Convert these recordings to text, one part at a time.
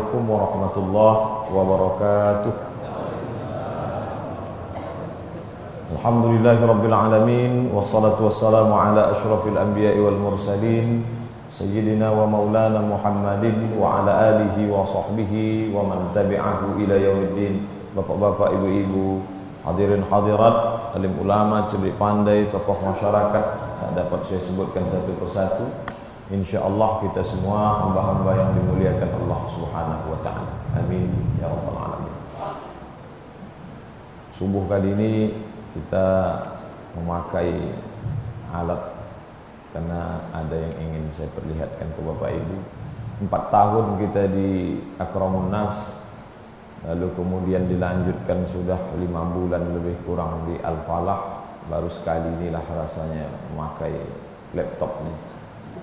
Assalamualaikum warahmatullahi wabarakatuh. Alhamdulillahirabbil alamin wassalatu wassalamu ala asyrafil anbiya'i wal mursalin sayyidina wa maulana Muhammadin wa ala alihi wa sahbihi wa man tabi'ahu ila yaumiddin. Bapak-bapak, ibu-ibu, hadirin hadirat, alim ulama, cerdik pandai, tokoh masyarakat, tak dapat saya sebutkan satu persatu. InsyaAllah kita semua hamba-hamba yang dimuliakan Allah Subhanahu wa ta'ala. Amin ya rabbal alamin. Subuh kali ini kita memakai alat karena ada yang ingin saya perlihatkan ke Bapak Ibu. 4 tahun kita di Akramun Nas, lalu kemudian dilanjutkan sudah 5 bulan lebih kurang di Al-Falah. Baru sekali inilah rasanya memakai laptop ini.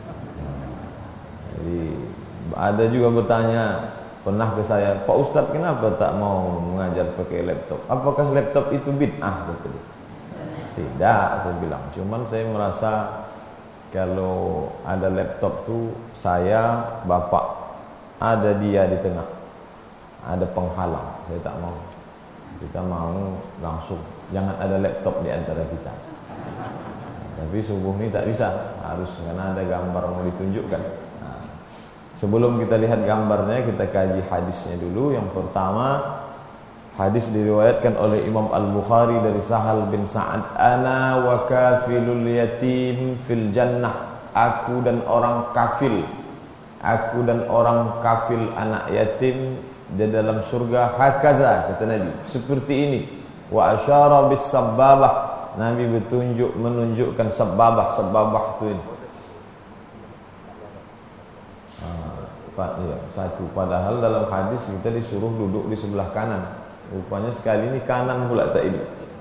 Jadi ada juga bertanya pernah ke saya, Pak Ustadz kenapa tak mau mengajar pakai laptop? Apakah laptop itu bid'ah? Tidak, saya bilang. Cuman saya merasa kalau ada laptop tuh saya, bapak, ada dia di tengah, ada penghalang. Saya tak mau. Kita mau langsung, jangan ada laptop di antara kita. Tapi subuh ini tak bisa, harus karena ada gambar mau ditunjukkan. Sebelum kita lihat gambarnya, kita kaji hadisnya dulu. Yang pertama, hadis diriwayatkan oleh Imam Al-Bukhari dari Sahal bin Sa'ad. Ana wa kafilul yatim fil jannah. Aku dan orang kafil anak yatim di dalam surga. Hakaza, kata Nabi, seperti ini. Wa asyara bis sabbabah. Nabi menunjukkan sabbabah itu ini. Ya, satu. Padahal dalam hadis kita disuruh duduk di sebelah kanan. Rupanya sekali ini kanan pula tak ini.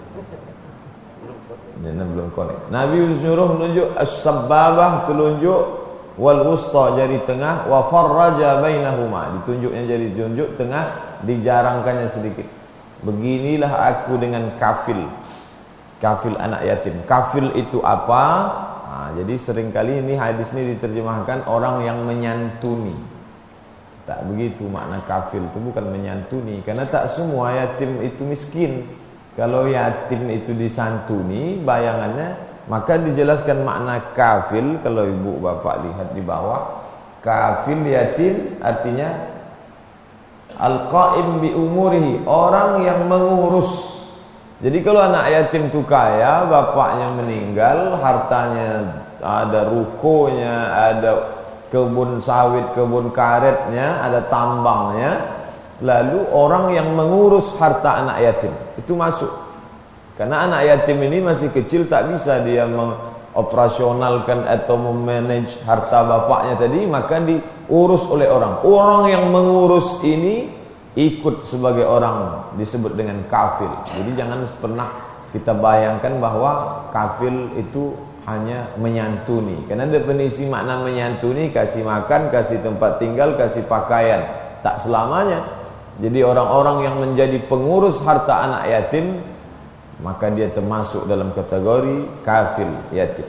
Jangan belum korek. Nabi suruh menunjuk as-sabbabah, telunjuk, wal wusta, jari tengah, wa farraja bainahuma, ditunjuknya jari tunjuk tengah, dijarangkannya sedikit. Beginilah aku dengan kafil anak yatim. Kafil itu apa? Jadi seringkali ini hadis ini diterjemahkan orang yang menyantuni. Tak begitu makna kafil itu, bukan menyantuni. Karena tak semua yatim itu miskin. Kalau yatim itu disantuni bayangannya, maka dijelaskan makna kafil. Kalau ibu bapak lihat di bawah, kafil yatim artinya al-qaim bi umurihi, orang yang mengurus. Jadi kalau anak yatim itu kaya, bapaknya meninggal, hartanya ada rukonya, ada kebun sawit, kebun karetnya, ada tambangnya, lalu orang yang mengurus harta anak yatim itu masuk. Karena anak yatim ini masih kecil, tak bisa dia mengoperasionalkan atau memanage harta bapaknya tadi, maka diurus oleh orang. Orang yang mengurus ini ikut sebagai orang, disebut dengan kafil. Jadi jangan pernah kita bayangkan bahwa kafil itu hanya menyantuni. Karena definisi makna menyantuni, kasih makan, kasih tempat tinggal, kasih pakaian. Tak selamanya. Jadi orang-orang yang menjadi pengurus harta anak yatim, maka dia termasuk dalam kategori kafil yatim.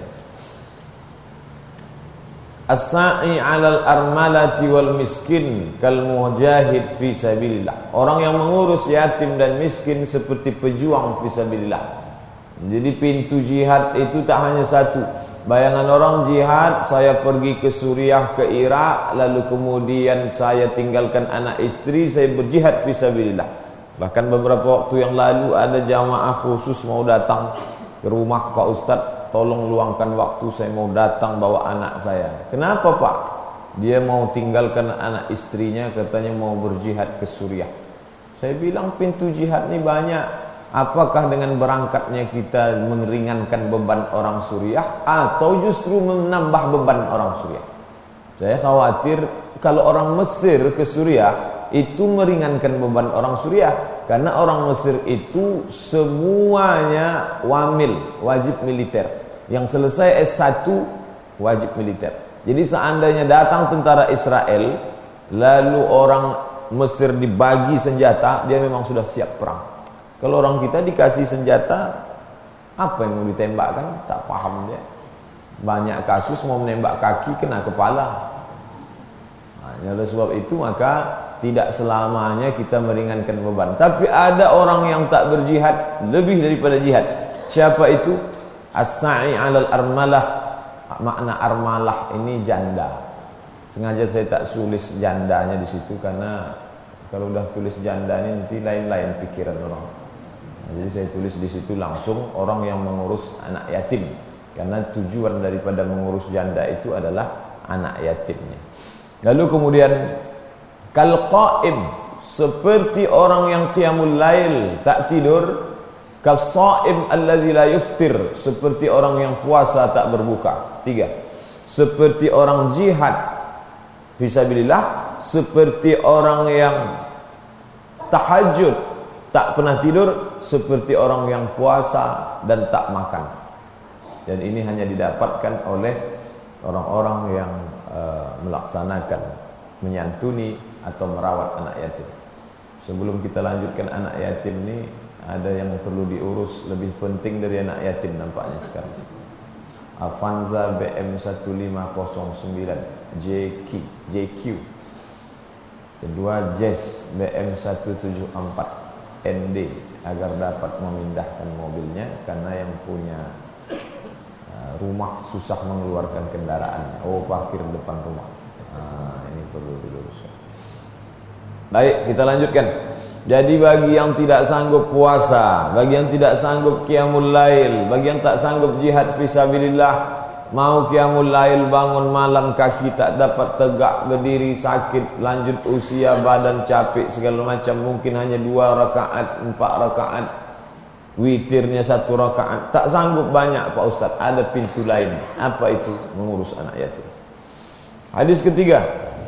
As-sa'i 'alal armalati wal miskin kal mujahid fi sabilillah. Orang yang mengurus yatim dan miskin seperti pejuang fi sabilillah. Jadi pintu jihad itu tak hanya satu. Bayangan orang jihad, saya pergi ke Suriah, ke Irak, lalu kemudian saya tinggalkan anak istri, saya berjihad fisabilillah. Bahkan beberapa waktu yang lalu ada jamaah khusus mau datang ke rumah Pak Ustadz, tolong luangkan waktu, saya mau datang bawa anak saya. Kenapa Pak? Dia mau tinggalkan anak istrinya, katanya mau berjihad ke Suriah. Saya bilang pintu jihad ini banyak. Apakah dengan berangkatnya kita meringankan beban orang Suriah atau justru menambah beban orang Suriah? Saya khawatir kalau orang Mesir ke Suriah itu meringankan beban orang Suriah, karena orang Mesir itu semuanya wamil, wajib militer. Yang selesai S1 wajib militer. Jadi seandainya datang tentara Israel, lalu orang Mesir dibagi senjata, dia memang sudah siap perang. Kalau orang kita dikasih senjata, apa yang mau ditembakkan? Tak paham dia. Banyak kasus mau menembak kaki, kena kepala. Oleh sebab itu maka tidak selamanya kita meringankan beban. Tapi ada orang yang tak berjihad lebih daripada jihad. Siapa itu? As-sa'i 'alal armalah. Makna armalah ini janda. Sengaja saya tak tulis jandanya di situ karena kalau udah tulis janda ini nanti lain-lain pikiran orang. Jadi saya tulis di situ langsung orang yang mengurus anak yatim. Karena tujuan daripada mengurus janda itu adalah anak yatimnya. Lalu kemudian kal qa'im, seperti orang yang qiyamul lail, tak tidur. Kal sha'im alladzi la yuftir, seperti orang yang puasa tak berbuka. 3. Seperti orang jihad fisabilillah, seperti orang yang tahajud tak pernah tidur, seperti orang yang puasa dan tak makan. Dan ini hanya didapatkan oleh orang-orang yang melaksanakan, menyantuni atau merawat anak yatim. Sebelum kita lanjutkan anak yatim ini, ada yang perlu diurus lebih penting dari anak yatim nampaknya sekarang. Avanza BM1509 JQ. Kedua Jazz BM174 ND agar dapat memindahkan mobilnya karena yang punya rumah susah mengeluarkan kendaraan. Oh, parkir depan rumah. Ini perlu diluruskan. Baik, kita lanjutkan. Jadi bagi yang tidak sanggup puasa, bagi yang tidak sanggup qiyamul lail, bagi yang tak sanggup jihad fisabilillah, mau qiyamul lail bangun malam kaki tak dapat tegak berdiri, sakit, lanjut usia, badan capek segala macam, mungkin hanya 2 rakaat, 4 rakaat, witirnya 1 rakaat, tak sanggup banyak Pak Ustaz, ada pintu lain. Apa itu? Mengurus anak yatim. Hadis ketiga,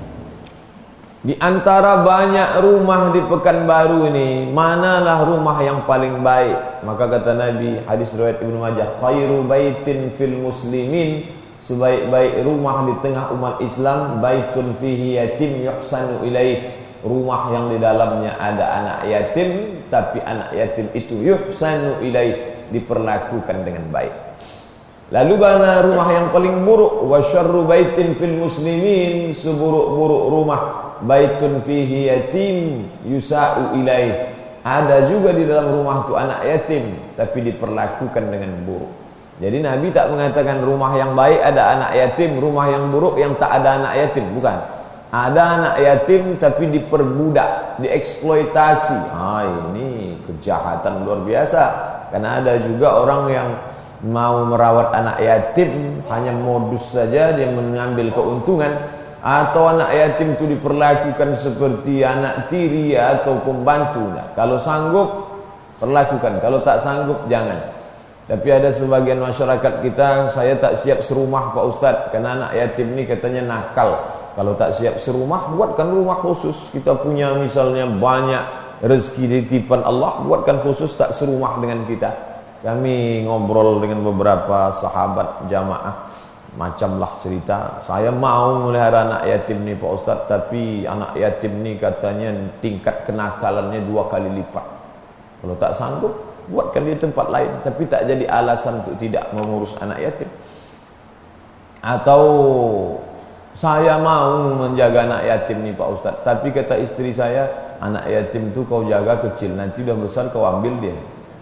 di antara banyak rumah di Pekanbaru ini, manalah rumah yang paling baik? Maka kata Nabi, hadis riwayat Ibnu Majah, khairu baitin fil muslimin, sebaik-baik rumah di tengah umat Islam, baitun fihi yatim yuhsanu ilaih, rumah yang di dalamnya ada anak yatim, tapi anak yatim itu yuhsanu ilaih, diperlakukan dengan baik. Lalu mana rumah yang paling buruk? Wa syarru baitin fil muslimin, seburuk-buruk rumah, baitun fihi yatim yusa'u ilaih, ada juga di dalam rumah itu anak yatim tapi diperlakukan dengan buruk. Jadi Nabi tak mengatakan rumah yang baik ada anak yatim, rumah yang buruk yang tak ada anak yatim, bukan. Ada anak yatim tapi diperbudak, dieksploitasi. Ini kejahatan luar biasa. Karena ada juga orang yang mau merawat anak yatim hanya modus saja, dia mengambil keuntungan. Atau anak yatim itu diperlakukan seperti anak tiri atau pembantu. Kalau sanggup perlakukan, kalau tak sanggup jangan. Tapi ada sebagian masyarakat kita, saya tak siap serumah Pak Ustadz, karena anak yatim ini katanya nakal. Kalau tak siap serumah, buatkan rumah khusus. Kita punya misalnya banyak rezeki titipan Allah, buatkan khusus, tak serumah dengan kita. Kami ngobrol dengan beberapa sahabat jamaah, macamlah cerita, saya mau melihara anak yatim ni Pak Ustaz, tapi anak yatim ni katanya tingkat kenakalannya 2 kali lipat. Kalau tak sanggup, buatkan di tempat lain, tapi tak jadi alasan untuk tidak mengurus anak yatim. Atau saya mau menjaga anak yatim ni Pak Ustaz, tapi kata istri saya, anak yatim tu kau jaga kecil, nanti dah besar kau ambil dia.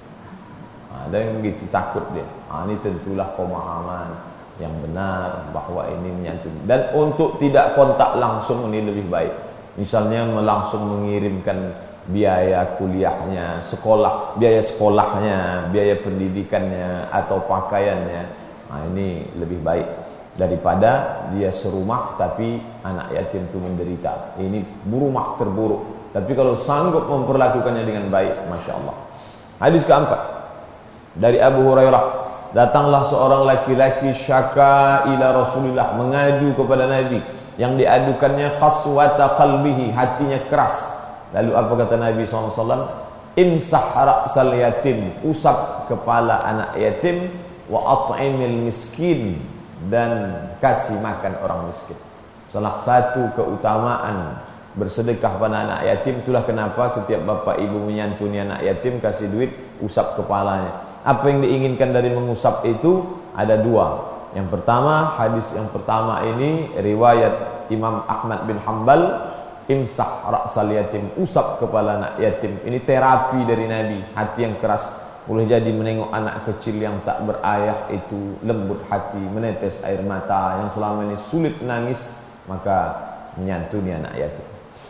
Ada yang begitu, takut dia. Ini tentulah pemahaman yang benar bahwa ini menyantuni. Dan untuk tidak kontak langsung ini lebih baik. Misalnya langsung mengirimkan biaya kuliahnya, biaya sekolahnya, biaya pendidikannya atau pakaiannya. Ini lebih baik daripada dia serumah tapi anak yatim itu menderita. Ini rumah terburuk. Tapi kalau sanggup memperlakukannya dengan baik, Masya Allah. Hadis keempat dari Abu Hurairah, datanglah seorang laki-laki syaka ila Rasulillah, mengadu kepada Nabi, yang diadukannya qaswata qalbihi, hatinya keras. Lalu apa kata Nabi SAW? Imsah ra'sal yatim, usap kepala anak yatim, wa at'imil miskin, dan kasih makan orang miskin. Salah satu keutamaan bersedekah pada anak yatim, itulah kenapa setiap bapak ibu menyantuni anak yatim, kasih duit, usap kepalanya. Apa yang diinginkan dari mengusap itu ada 2. Yang pertama, hadis yang pertama ini riwayat Imam Ahmad bin Hanbal, imsah ra'sal yatim, usap kepala anak yatim. Ini terapi dari Nabi. Hati yang keras boleh jadi menengok anak kecil yang tak berayah itu lembut hati, menetes air mata. Yang selama ini sulit menangis, maka menyantuni anak yatim.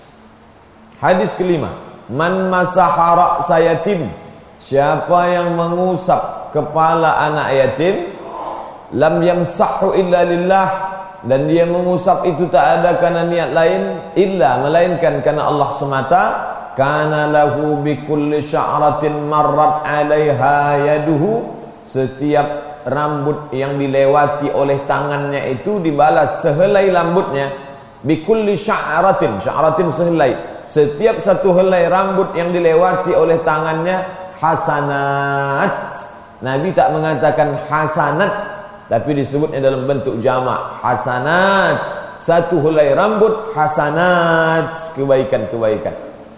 Hadis kelima, man masaha ra'sa yatim, siapa yang mengusap kepala anak yatim, lam yamsahu illa lillah, dan dia mengusap itu tak ada karena niat lain, illa melainkan karena Allah semata, kana lahu bikulli sya'ratin marrat 'alaiha yaduhu, setiap rambut yang dilewati oleh tangannya itu dibalas sehelai rambutnya. Bikulli sya'ratin, sya'ratin sehelai, setiap satu helai rambut yang dilewati oleh tangannya hasanat. Nabi tak mengatakan hasanat, tapi disebutnya dalam bentuk jamak, hasanat. Satu helai rambut hasanat, kebaikan-kebaikan.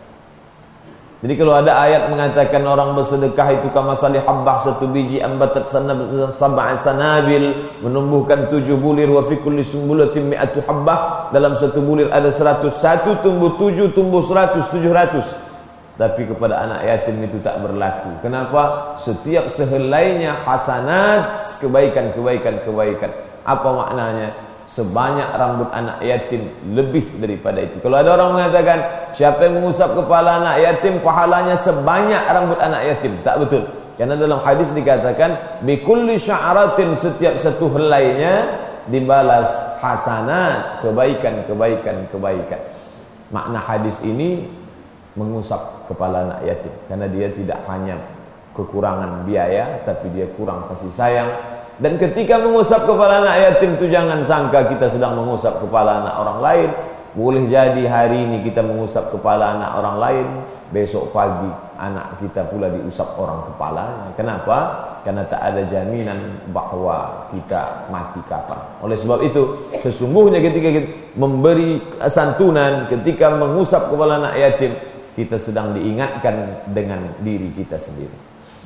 Jadi kalau ada ayat mengatakan orang bersedekah itu kamasali habbah, satu biji ambatat sab'a sanabil, menumbuhkan 7 bulir, wa fi kulli sumbulatin mi'atu habbah, dalam satu bulir ada 100, satu tumbuh 7, tumbuh 100, 700. Tapi kepada anak yatim itu tak berlaku. Kenapa? Setiap sehelainya hasanat, kebaikan-kebaikan-kebaikan. Apa maknanya? Sebanyak rambut anak yatim, lebih daripada itu. Kalau ada orang mengatakan siapa yang mengusap kepala anak yatim pahalanya sebanyak rambut anak yatim, tak betul. Karena dalam hadis dikatakan bikulli sya'ratin, setiap satu helainya dibalas hasanat, kebaikan-kebaikan-kebaikan. Makna hadis ini mengusap kepala anak yatim, karena dia tidak hanya kekurangan biaya, tapi dia kurang kasih sayang. Dan ketika mengusap kepala anak yatim itu jangan sangka kita sedang mengusap kepala anak orang lain. Boleh jadi hari ini kita mengusap kepala anak orang lain, besok pagi anak kita pula diusap orang kepalanya. Kenapa? Karena tak ada jaminan bahwa kita mati kapan. Oleh sebab itu, sesungguhnya ketika kita memberi santunan, ketika mengusap kepala anak yatim, kita sedang diingatkan dengan diri kita sendiri.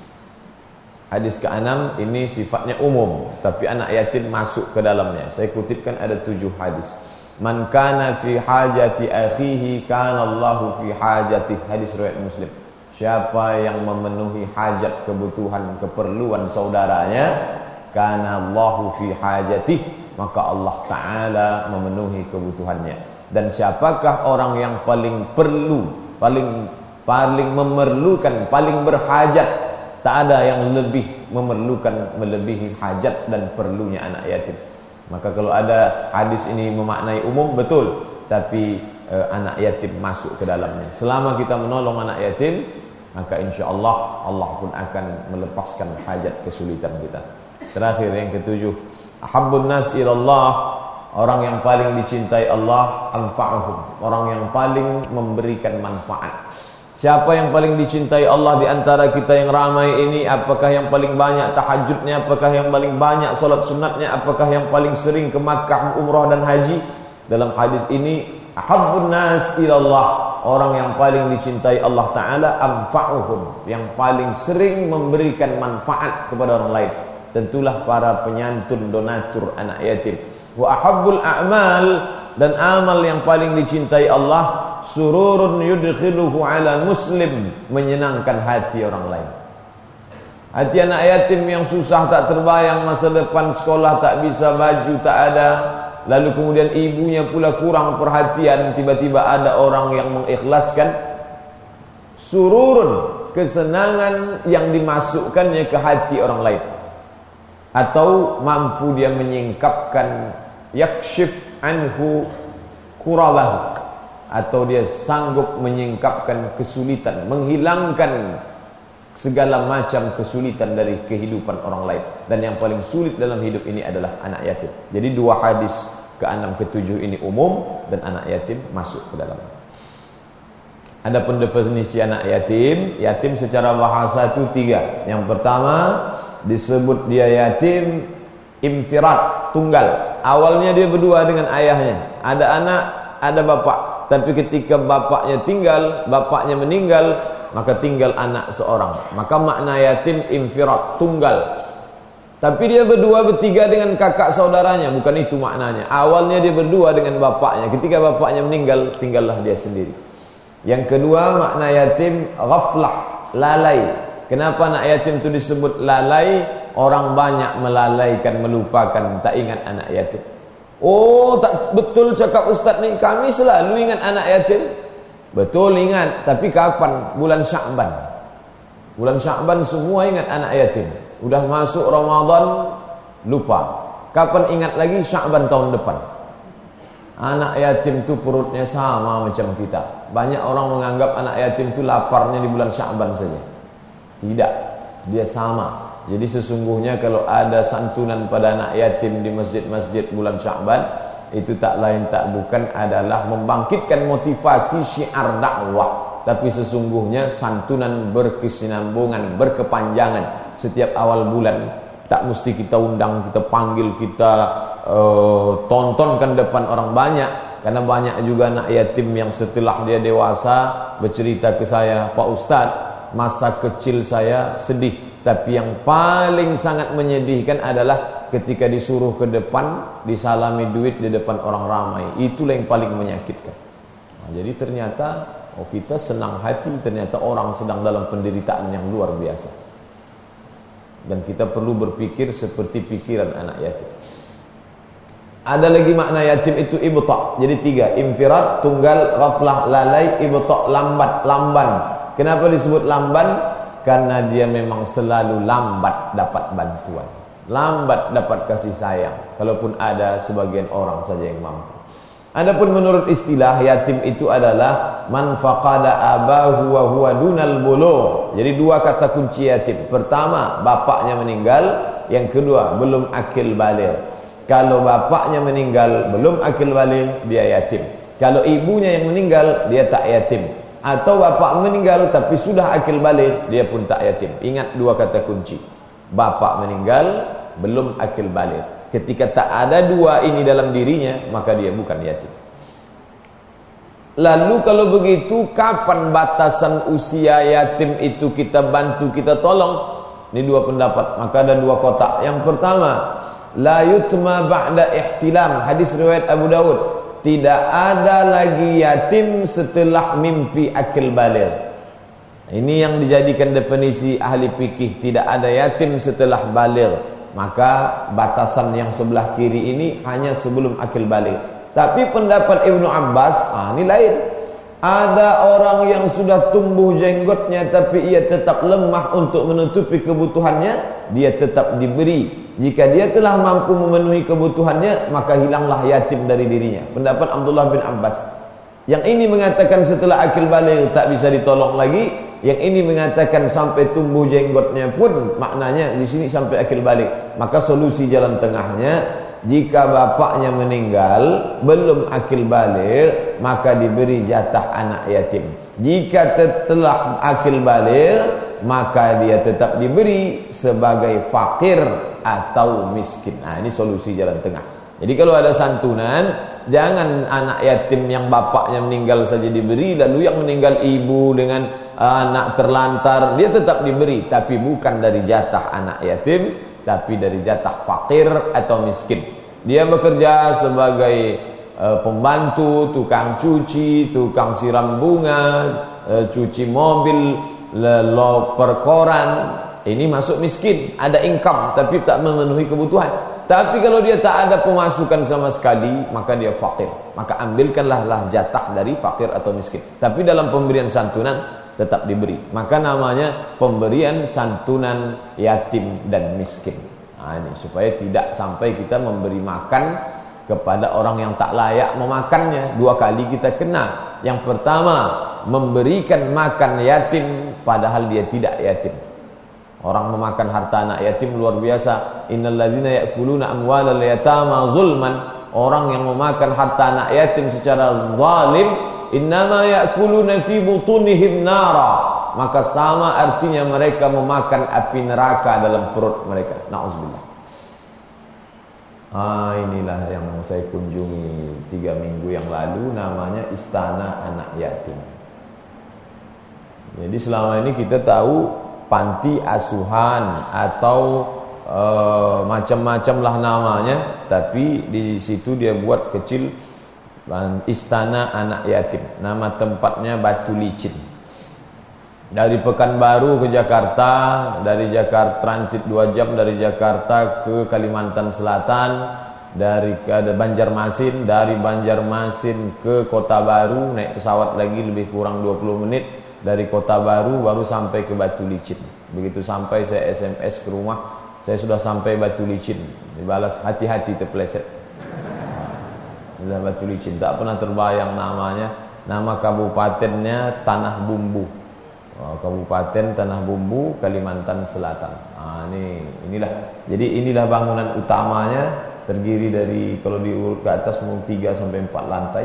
Hadis ke-6 ini sifatnya umum, tapi anak yatim masuk ke dalamnya. Saya kutipkan ada 7 hadis. Man kana fi hajati akhihi kana Allahu fi hajatihi. Hadis riwayat Muslim. Siapa yang memenuhi hajat, kebutuhan, keperluan saudaranya, kana Allahu fi hajatihi, maka Allah Ta'ala memenuhi kebutuhannya. Dan siapakah orang yang paling perlu, paling memerlukan, paling berhajat? Tak ada yang lebih memerlukan, melebihi hajat dan perlunya anak yatim. Maka kalau ada hadis ini memaknai umum, betul, tapi anak yatim masuk ke dalamnya. Selama kita menolong anak yatim, maka insya-Allah Allah pun akan melepaskan hajat kesulitan kita. Terakhir yang ke-7, ahabbun nas ilallah, orang yang paling dicintai Allah, anfa'uhum, orang yang paling memberikan manfaat. Siapa yang paling dicintai Allah di antara kita yang ramai ini? Apakah yang paling banyak tahajudnya? Apakah yang paling banyak solat sunatnya? Apakah yang paling sering ke Makkah, umrah dan haji? Dalam hadis ini, ahabbun nas ilallah, orang yang paling dicintai Allah Ta'ala, anfa'uhum, yang paling sering memberikan manfaat kepada orang lain. Tentulah para penyantun, donatur anak yatim. Wa ahabbul a'mal, dan amal yang paling dicintai Allah, sururun yudkhiluhu ala muslim, menyenangkan hati orang lain. Hati anak yatim yang susah, tak terbayang masa depan, sekolah tak bisa, baju tak ada, lalu kemudian ibunya pula kurang perhatian, tiba-tiba ada orang yang mengikhlaskan. Sururun, kesenangan yang dimasukkannya ke hati orang lain, atau mampu dia menyingkapkan, yakshif anhu kurabahu, atau dia sanggup menyingkapkan kesulitan, menghilangkan segala macam kesulitan dari kehidupan orang lain. Dan yang paling sulit dalam hidup ini adalah anak yatim. Jadi 2 hadis ke-6 ke-7 ini umum, dan anak yatim masuk ke dalam. Adapun definisi anak yatim, yatim secara bahasa itu 3. Yang pertama disebut dia yatim infirad, tunggal. Awalnya dia berdua dengan ayahnya, ada anak, ada bapak. Tapi ketika bapaknya tinggal, bapaknya meninggal, maka tinggal anak seorang. Maka makna yatim infirad, tunggal. Tapi dia berdua bertiga dengan kakak saudaranya, bukan itu maknanya. Awalnya dia berdua dengan bapaknya, ketika bapaknya meninggal, tinggallah dia sendiri. Yang kedua, makna yatim ghaflah, lalai. Kenapa anak yatim itu disebut lalai? Orang banyak melalaikan, melupakan, tak ingat anak yatim. Oh, tak betul cakap Ustaz ni, kami selalu ingat anak yatim. Betul ingat, tapi kapan? Bulan Sya'ban. Bulan Sya'ban semua ingat anak yatim. Udah masuk Ramadan, lupa. Kapan ingat lagi? Sya'ban tahun depan. Anak yatim itu perutnya sama macam kita. Banyak orang menganggap anak yatim itu laparnya di bulan Sya'ban saja. Tidak, dia sama. Jadi sesungguhnya kalau ada santunan pada anak yatim di masjid-masjid bulan Sya'ban, itu tak lain tak bukan adalah membangkitkan motivasi syiar dakwah. Tapi sesungguhnya santunan berkesinambungan, berkepanjangan setiap awal bulan. Tak mesti kita undang, kita panggil, kita tontonkan depan orang banyak. Karena banyak juga anak yatim yang setelah dia dewasa bercerita ke saya, Pak Ustadz, masa kecil saya sedih. Tapi yang paling sangat menyedihkan adalah ketika disuruh ke depan, disalami duit di depan orang ramai. Itulah yang paling menyakitkan. Nah, jadi ternyata kita senang hati, ternyata orang sedang dalam penderitaan yang luar biasa. Dan kita perlu berpikir seperti pikiran anak yatim. Ada lagi makna yatim itu ibta'. Jadi 3, infirad, tunggal, ghaflah, lalai, ibta', lambat, lamban. Kenapa disebut lamban? Karena dia memang selalu lambat dapat bantuan, lambat dapat kasih sayang, kalaupun ada sebagian orang saja yang mampu. Adapun menurut istilah, yatim itu adalah man faqada abahu wa huwa dunal bulugh. Jadi 2 kata kunci yatim. Pertama, bapaknya meninggal. Yang kedua, belum akil baligh. Kalau bapaknya meninggal belum akil baligh, dia yatim. Kalau ibunya yang meninggal, dia tak yatim. Atau bapak meninggal tapi sudah akil baligh, dia pun tak yatim. Ingat 2 kata kunci. Bapak meninggal, belum akil baligh. Ketika tak ada 2 ini dalam dirinya, maka dia bukan yatim. Lalu kalau begitu, kapan batasan usia yatim itu kita bantu, kita tolong? Ini 2 pendapat. Maka ada 2 kotak. Yang pertama, la yutma ba'da ihtilam. Hadis riwayat Abu Dawud. Tidak ada lagi yatim setelah mimpi akil baligh. Ini yang dijadikan definisi ahli fikih. Tidak ada yatim setelah baligh. Maka batasan yang sebelah kiri ini hanya sebelum akil baligh. Tapi pendapat Ibnu Abbas, ini lain. Ada orang yang sudah tumbuh jenggotnya tapi ia tetap lemah untuk menutupi kebutuhannya, dia tetap diberi. Jika dia telah mampu memenuhi kebutuhannya, maka hilanglah yatim dari dirinya. Pendapat Abdullah bin Abbas. Yang ini mengatakan setelah akil baligh tak bisa ditolong lagi. Yang ini mengatakan sampai tumbuh jenggotnya pun, maknanya di sini sampai akil baligh. Maka solusi jalan tengahnya, jika bapaknya meninggal belum akil baligh, maka diberi jatah anak yatim. Jika telah akil baligh, maka dia tetap diberi sebagai fakir atau miskin. Ini solusi jalan tengah. Jadi kalau ada santunan, jangan anak yatim yang bapaknya meninggal saja diberi, lalu yang meninggal ibu dengan anak terlantar, dia tetap diberi, tapi bukan dari jatah anak yatim, tapi dari jatah fakir atau miskin. Dia bekerja sebagai pembantu, tukang cuci, tukang siram bunga, cuci mobil, loper koran. Ini masuk miskin, ada income tapi tak memenuhi kebutuhan. Tapi kalau dia tak ada pemasukan sama sekali, maka dia fakir. Maka ambilkanlah jatah dari fakir atau miskin. Tapi dalam pemberian santunan tetap diberi. Maka namanya pemberian santunan yatim dan miskin. Ini supaya tidak sampai kita memberi makan kepada orang yang tak layak memakannya. 2 kali kita kena. Yang pertama, memberikan makan yatim padahal dia tidak yatim. Orang memakan harta anak yatim luar biasa. Innal ladzina ya'kuluna amwalal yatama zulman. Orang yang memakan harta anak yatim secara zalim, innama ya'kuluna fi butunihim nara. Maka sama artinya mereka memakan api neraka dalam perut mereka. Na'udzubillah. Inilah yang saya kunjungi 3 minggu yang lalu, namanya Istana Anak Yatim. Jadi selama ini kita tahu panti asuhan atau macam-macam lah namanya, tapi di situ dia buat kecil Istana Anak Yatim. Nama tempatnya Batu Licin. Dari Pekanbaru ke Jakarta, dari Jakarta transit 2 jam dari Jakarta ke Kalimantan Selatan, dari Banjarmasin, dari Banjarmasin ke Kota Baru naik pesawat lagi lebih kurang 20 menit. Dari Kota Baru baru sampai ke Batu Licin. Begitu sampai saya SMS ke rumah, saya sudah sampai Batu Licin. Dibalas, hati-hati terpeleset. Sudah Batu Licin, tak pernah terbayang namanya. Nama kabupatennya Tanah Bumbu. Kabupaten Tanah Bumbu, Kalimantan Selatan. Inilah. Jadi inilah bangunan utamanya, terdiri dari kalau diurut ke atas mungkin 3 sampai 4 lantai.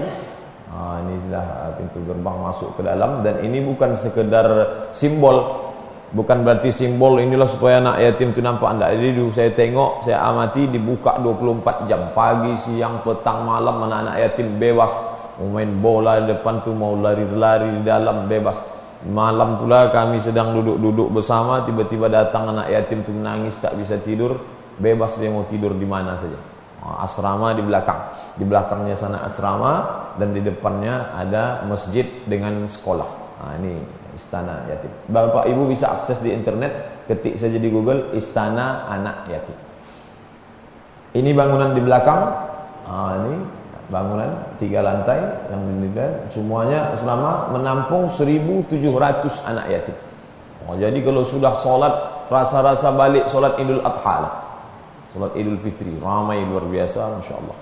Inilah pintu gerbang masuk ke dalam, dan ini bukan sekedar simbol. Bukan berarti simbol inilah supaya anak yatim itu nampak, enggak. Jadi saya tengok, saya amati, dibuka 24 jam. Pagi, siang, petang, malam, anak-anak yatim bebas. Mau main bola di depan tuh, mau lari-lari di dalam bebas. Malam pula kami sedang duduk-duduk bersama, tiba-tiba datang anak yatim itu menangis, tak bisa tidur. Bebas dia mau tidur di mana saja. Asrama di belakang. Di belakangnya sana asrama, dan di depannya ada masjid dengan sekolah. Ini Istana Yatim. Bapak Ibu bisa akses di internet, ketik saja di Google Istana Anak Yatim. Ini bangunan di belakang. Ini bangunan 3 lantai yang dinding, semuanya selama menampung 1.700 anak yatim. Jadi kalau sudah sholat, rasa-rasa balik sholat Idul Adha lah, sholat Idul Fitri, ramai luar biasa, Masya Allah.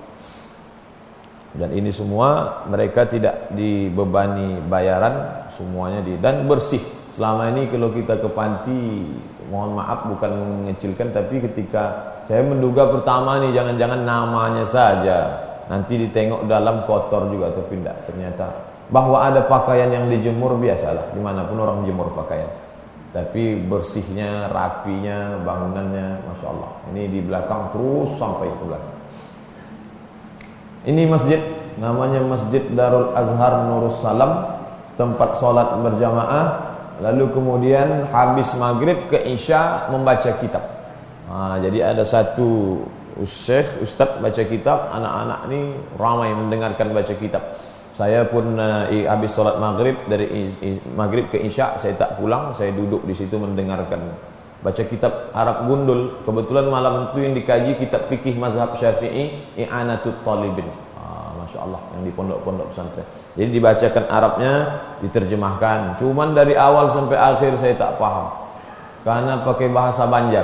Dan ini semua mereka tidak dibebani bayaran, semuanya dan bersih. Selama ini kalau kita ke panti, mohon maaf bukan mengecilkan, tapi ketika saya menduga pertama nih jangan-jangan namanya saja, nanti ditengok dalam kotor juga, tapi tidak. Ternyata bahwa ada pakaian yang dijemur biasalah, dimanapun orang jemur pakaian. Tapi bersihnya, rapinya, bangunannya, Masya Allah. Ini di belakang terus sampai ke belakang. Ini masjid, namanya Masjid Darul Azhar Nurus Salam, tempat sholat berjamaah. Lalu kemudian habis maghrib ke isya membaca kitab. Jadi ada satu ustaz baca kitab, anak-anak ini ramai mendengarkan baca kitab. Saya pun habis sholat maghrib, dari maghrib ke isya saya tak pulang, saya duduk di situ mendengarkan baca kitab Arab gundul. Kebetulan malam itu yang dikaji kitab fikih mazhab Syafi'i, I'anatut Talibin. Masya Allah, yang di pondok-pondok pesantren. Jadi dibacakan Arabnya, diterjemahkan. Cuman dari awal sampai akhir saya tak paham, karena pakai bahasa Banjar.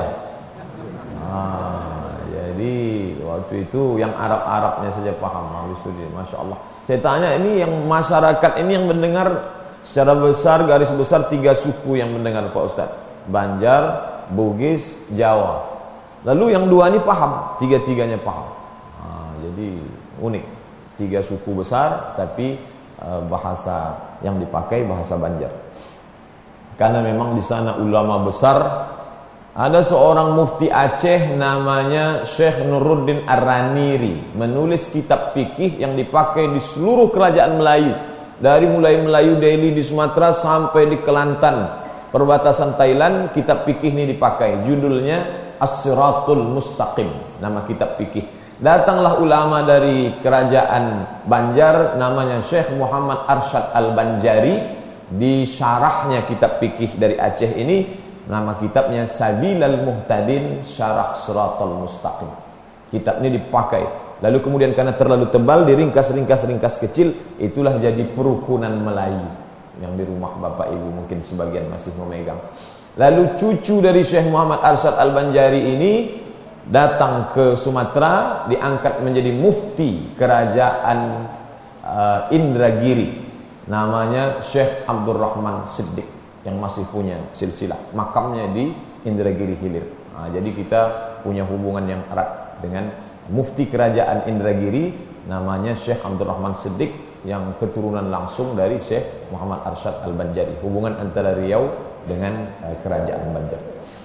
Jadi waktu itu yang Arab-Arabnya saja paham. Habis itu dia, Masya Allah. Saya tanya, ini yang masyarakat ini yang mendengar secara besar, garis besar 3 suku yang mendengar Pak Ustaz. Banjar, Bugis, Jawa. Lalu yang 2 ini paham, 3-tiganya paham. Jadi unik. 3 suku besar, tapi bahasa yang dipakai bahasa Banjar. Karena memang di sana ulama besar. Ada seorang mufti Aceh namanya Syekh Nuruddin Ar-Raniri, menulis kitab fikih yang dipakai di seluruh kerajaan Melayu. Dari mulai Melayu Delhi di Sumatera sampai di Kelantan, perbatasan Thailand, kitab fikih ini dipakai. Judulnya As-Siratul Mustaqim, nama kitab fikih. Datanglah ulama dari kerajaan Banjar namanya Syekh Muhammad Arsyad Al-Banjari. Di syarahnya kitab fikih dari Aceh ini, nama kitabnya Sabilal Muhtadin Syarah Siratul Mustaqim. Kitab ini dipakai. Lalu kemudian karena terlalu tebal, diringkas kecil, itulah jadi perukunan Melayu yang di rumah Bapak Ibu mungkin sebagian masih memegang. Lalu cucu dari Syekh Muhammad Arsyad Al-Banjari ini datang ke Sumatera, diangkat menjadi mufti kerajaan Indragiri, namanya Syekh Abdurrahman Siddiq, yang masih punya silsilah, makamnya di Indragiri Hilir. Jadi kita punya hubungan yang erat dengan mufti kerajaan Indragiri, namanya Syekh Abdurrahman Siddiq, yang keturunan langsung dari Syekh Muhammad Arsyad Al-Banjari. Hubungan antara Riau dengan kerajaan Banjar.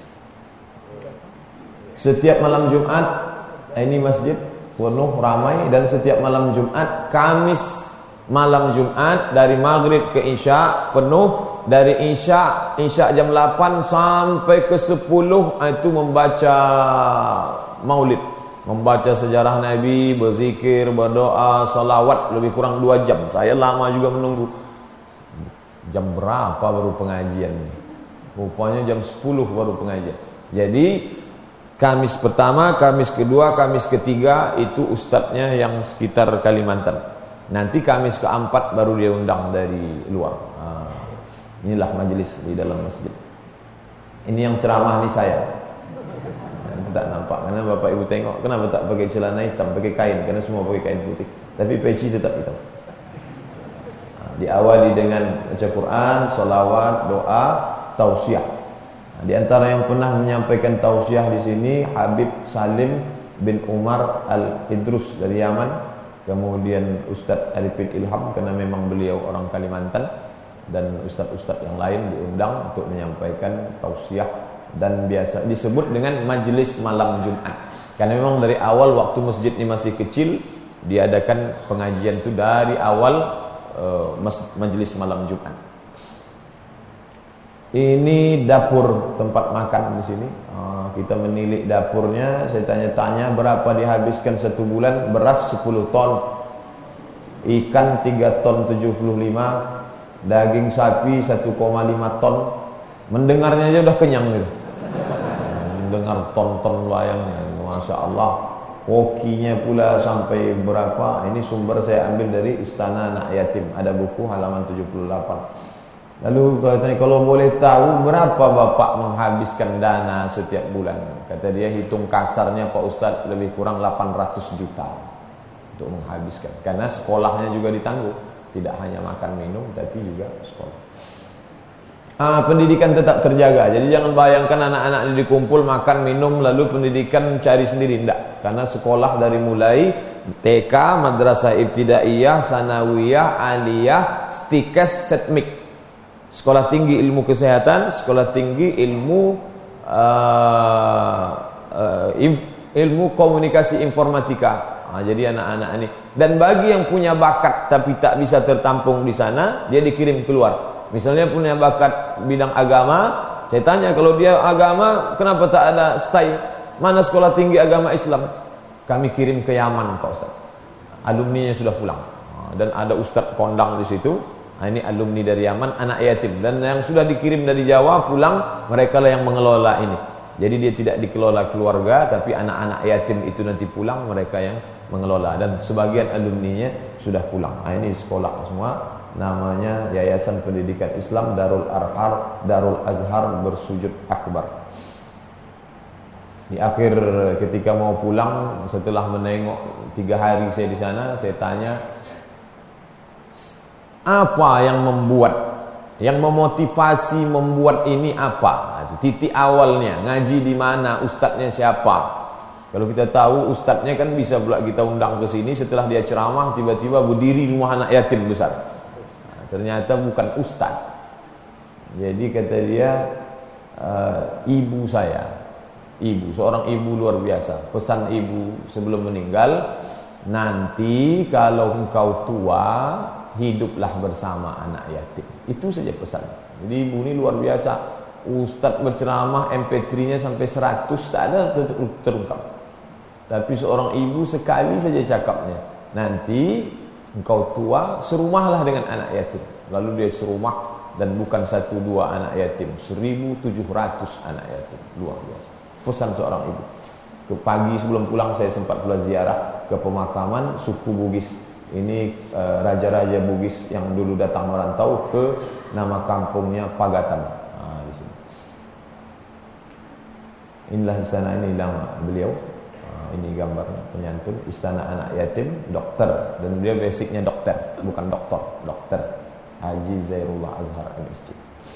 Setiap malam Jumat ini masjid penuh ramai, dan setiap malam Jumat, Kamis malam Jumat dari maghrib ke isya penuh, dari Isya jam 8 sampai ke 10 itu membaca maulid, membaca sejarah Nabi, berzikir, berdoa, salawat, lebih kurang 2 jam. Saya lama juga menunggu. Jam berapa baru pengajian? Rupanya jam 10 baru pengajian. Jadi Kamis pertama, Kamis kedua, Kamis ketiga itu ustadznya yang sekitar Kalimantan. Nanti Kamis keempat baru dia undang dari luar. Inilah majelis di dalam masjid. Ini yang ceramah ini saya. Nanti tak nampak karena Bapak Ibu tengok kenapa tak pakai celana hitam, pakai kain, karena semua pakai kain putih. Tapi peci tetap hitam. Diawali dengan baca Quran, salawat, doa, tausiah. Di antara yang pernah menyampaikan tausiah di sini Habib Salim bin Umar Al-Idrus dari Yaman, kemudian Ustadz Arifin Ilham karena memang beliau orang Kalimantan, dan ustadz-ustadz yang lain diundang untuk menyampaikan tausiah, dan biasa disebut dengan majelis malam Jumat karena memang dari awal waktu masjid ini masih kecil diadakan pengajian itu dari awal majelis malam Jumat. Ini dapur tempat makan di sini. Kita menilik dapurnya. Saya tanya-tanya berapa dihabiskan 1 bulan. Beras 10 ton, ikan 3 ton 75, daging sapi 1,5 ton. Mendengarnya aja udah kenyang gitu. Mendengar ton-ton wayangnya, masya Allah. Kokinya pula sampai berapa? Ini sumber saya ambil dari Istana Anak Yatim. Ada buku halaman 78. Lalu katanya, kalau boleh tahu berapa Bapak menghabiskan dana setiap bulan? Kata dia, hitung kasarnya Pak Ustadz lebih kurang 800 juta untuk menghabiskan. Karena sekolahnya juga ditanggung. Tidak hanya makan minum tapi juga sekolah. Pendidikan tetap terjaga. Jadi jangan bayangkan anak-anak ini dikumpul makan minum lalu pendidikan cari sendiri. Tidak. Karena sekolah dari mulai TK, Madrasah Ibtidaiyah, Sanawiyah, Aliyah, Stikes, Setmik. Sekolah tinggi ilmu kesehatan, sekolah tinggi ilmu ilmu komunikasi informatika. Jadi anak-anak ini. Dan bagi yang punya bakat tapi tak bisa tertampung di sana, dia dikirim keluar. Misalnya punya bakat bidang agama, saya tanya kalau dia agama, kenapa tak ada stay? Mana sekolah tinggi agama Islam? Kami kirim ke Yaman, Pak Ustaz. Alumninya sudah pulang. Dan ada ustaz kondang di situ. Ini alumni dari Yaman, anak yatim. Dan yang sudah dikirim dari Jawa pulang, mereka lah yang mengelola ini. Jadi dia tidak dikelola keluarga, tapi anak-anak yatim itu nanti pulang, mereka yang mengelola. Dan sebagian alumninya sudah pulang. Ini sekolah semua. Namanya Yayasan Pendidikan Islam Darul Azhar Bersujud Akbar. Di akhir ketika mau pulang, setelah menengok 3 hari saya di sana, saya tanya, apa yang membuat, yang memotivasi membuat ini apa? Titik awalnya, ngaji di mana, ustadznya siapa? Kalau kita tahu ustadznya kan bisa pula kita undang ke sini, setelah dia ceramah tiba-tiba berdiri rumah anak yatim besar. Ternyata bukan ustadz. Jadi kata dia, ibu saya, seorang ibu luar biasa. Pesan ibu sebelum meninggal, nanti kalau engkau tua, hiduplah bersama anak yatim. Itu saja pesan. Jadi ibu ini luar biasa. Ustadz berceramah MP3-nya sampai 100 tak ada terungkap. Tapi seorang ibu sekali saja cakapnya, nanti engkau tua serumahlah dengan anak yatim. Lalu dia serumah, dan bukan 1-2 anak yatim, 1.700 anak yatim. Luar biasa. Pesan seorang ibu. Ke pagi sebelum pulang saya sempat pula ziarah ke pemakaman suku Bugis. Ini raja-raja Bugis yang dulu datang merantau ke nama kampungnya Pagatan. Di sini. Inilah istana, ini nama beliau. Ini gambar penyantun istana anak yatim, dokter, dan dia basicnya dokter, bukan dokter Haji Zairullah Azhar MSc.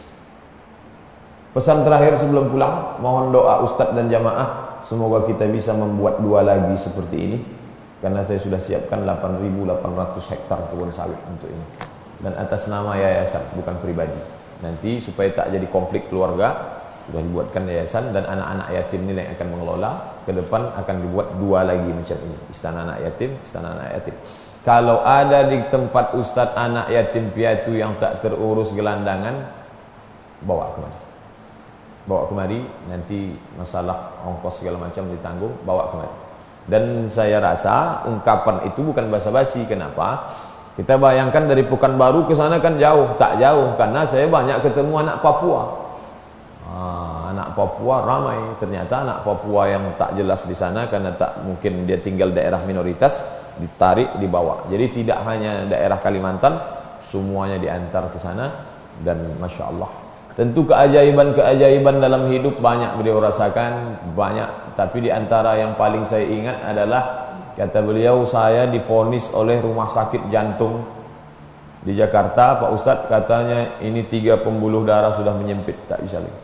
Pesan terakhir sebelum pulang, mohon doa ustadz dan jamaah, semoga kita bisa membuat 2 lagi seperti ini. Karena saya sudah siapkan 8.800 hektar kebun sawit untuk ini. Dan atas nama yayasan, bukan pribadi. Nanti supaya tak jadi konflik keluarga, sudah dibuatkan yayasan, dan anak-anak yatim ini yang akan mengelola. Ke depan akan dibuat 2 lagi macam ini. Istana anak yatim, istana anak yatim. Kalau ada di tempat ustadz anak yatim piatu yang tak terurus gelandangan, bawa kemari, nanti masalah ongkos segala macam ditanggung, bawa kemari. Dan saya rasa ungkapan itu bukan basa-basi. Kenapa? Kita bayangkan dari Pekanbaru ke sana kan jauh, tak jauh, karena saya banyak ketemu anak Papua. Anak Papua ramai, ternyata anak Papua yang tak jelas di sana karena tak mungkin dia tinggal daerah minoritas, ditarik, dibawa. Jadi tidak hanya daerah Kalimantan, semuanya diantar ke sana. Dan Masya Allah, tentu keajaiban-keajaiban dalam hidup banyak beliau rasakan, banyak. Tapi di antara yang paling saya ingat adalah, kata beliau, saya divonis oleh rumah sakit jantung di Jakarta, Pak Ustadz, katanya ini 3 pembuluh darah sudah menyempit, tak bisa lagi.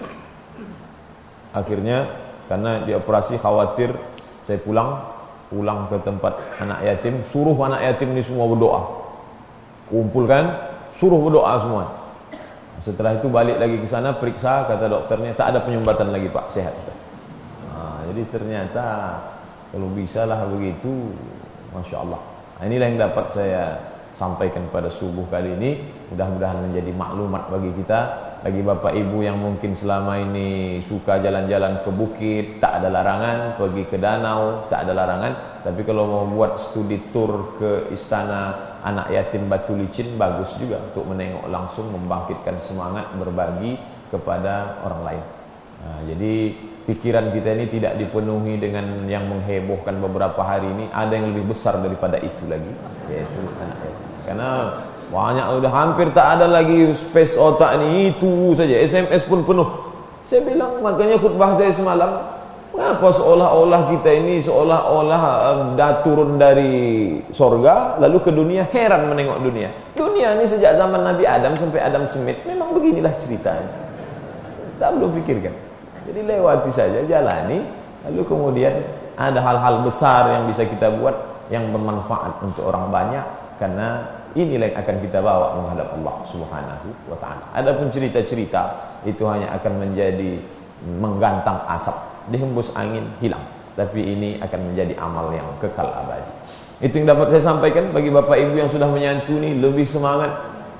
Akhirnya karena dioperasi, khawatir saya pulang ke tempat anak yatim, suruh anak yatim ini semua berdoa, kumpulkan, suruh berdoa semua. Setelah itu balik lagi ke sana, periksa, kata dokternya tak ada penyumbatan lagi Pak, sehat. Jadi ternyata kalau bisa lah begitu, Masya Allah. Inilah yang dapat saya sampaikan pada subuh kali ini. Mudah-mudahan menjadi maklumat bagi kita, bagi bapak ibu yang mungkin selama ini suka jalan-jalan ke bukit, tak ada larangan, pergi ke danau, tak ada larangan. Tapi kalau mau buat studi tour ke istana anak yatim Batu Licin, bagus juga untuk menengok langsung, membangkitkan semangat berbagi kepada orang lain. Jadi pikiran kita ini tidak dipenuhi dengan yang menghebohkan beberapa hari ini. Ada yang lebih besar daripada itu lagi, yaitu anak yatim. Karena banyak, udah hampir tak ada lagi space otak ini, itu saja. SMS pun penuh. Saya bilang, makanya khutbah saya semalam, mengapa seolah-olah kita ini seolah-olah turun dari sorga lalu ke dunia, heran menengok dunia. Dunia ini sejak zaman Nabi Adam sampai Adam Smith memang beginilah ceritanya. Tak perlu pikirkan. Jadi lewati saja, jalani. Lalu kemudian ada hal-hal besar yang bisa kita buat yang bermanfaat untuk orang banyak, karena inilah yang akan kita bawa menghadap Allah Subhanahu wa ta'ala. Adapun cerita-cerita itu hanya akan menjadi menggantang asap, dihembus angin, hilang. Tapi ini akan menjadi amal yang kekal abadi. Itu yang dapat saya sampaikan bagi bapak ibu yang sudah menyantuni, lebih semangat.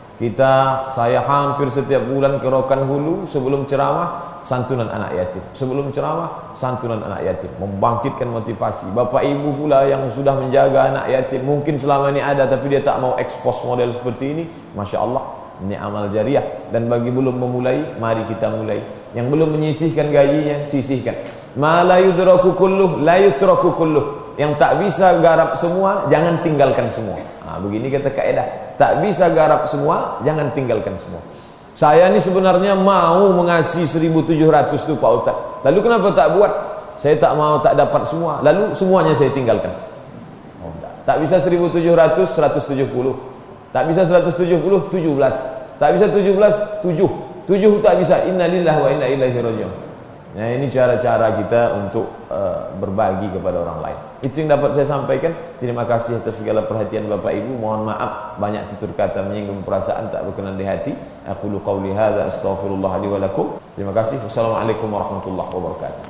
Saya hampir setiap bulan ke Rokan Hulu sebelum ceramah, santunan anak yatim. Sebelum ceramah, santunan anak yatim, membangkitkan motivasi. Bapak ibu pula yang sudah menjaga anak yatim, mungkin selama ini ada tapi dia tak mau ekspos model seperti ini, Masya Allah, ini amal jariah. Dan bagi belum memulai, mari kita mulai. Yang belum menyisihkan gajinya, sisihkan. Ma la yudraku kulluh, la yutraku kulluh. Yang tak bisa garap semua, jangan tinggalkan semua. Begini kata kaedah, tak bisa garap semua, jangan tinggalkan semua. Saya ini sebenarnya mau mengasih 1.700 itu Pak Ustaz. Lalu kenapa tak buat? Saya tak mau, tak dapat semua. Lalu semuanya saya tinggalkan. Tak bisa 1.700, 170. Tak bisa 170, 17. Tak bisa 17, 7. 7 tak bisa. Innalillahi wa inna ilaihi raji'un. Nah, ini cara-cara kita untuk berbagi kepada orang lain. Itu yang dapat saya sampaikan. Terima kasih atas segala perhatian Bapak Ibu. Mohon maaf banyak tutur kata menyinggung perasaan, tak berkenan di hati. Aqulu qauli hadza astaghfirullah li wa lakum. Terima kasih. Wassalamualaikum warahmatullahi wabarakatuh.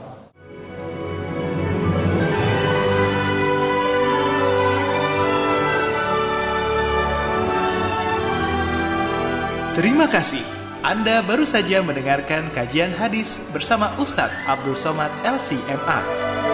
Terima kasih. Anda baru saja mendengarkan kajian hadis bersama Ustadz Abdul Somad LC MA.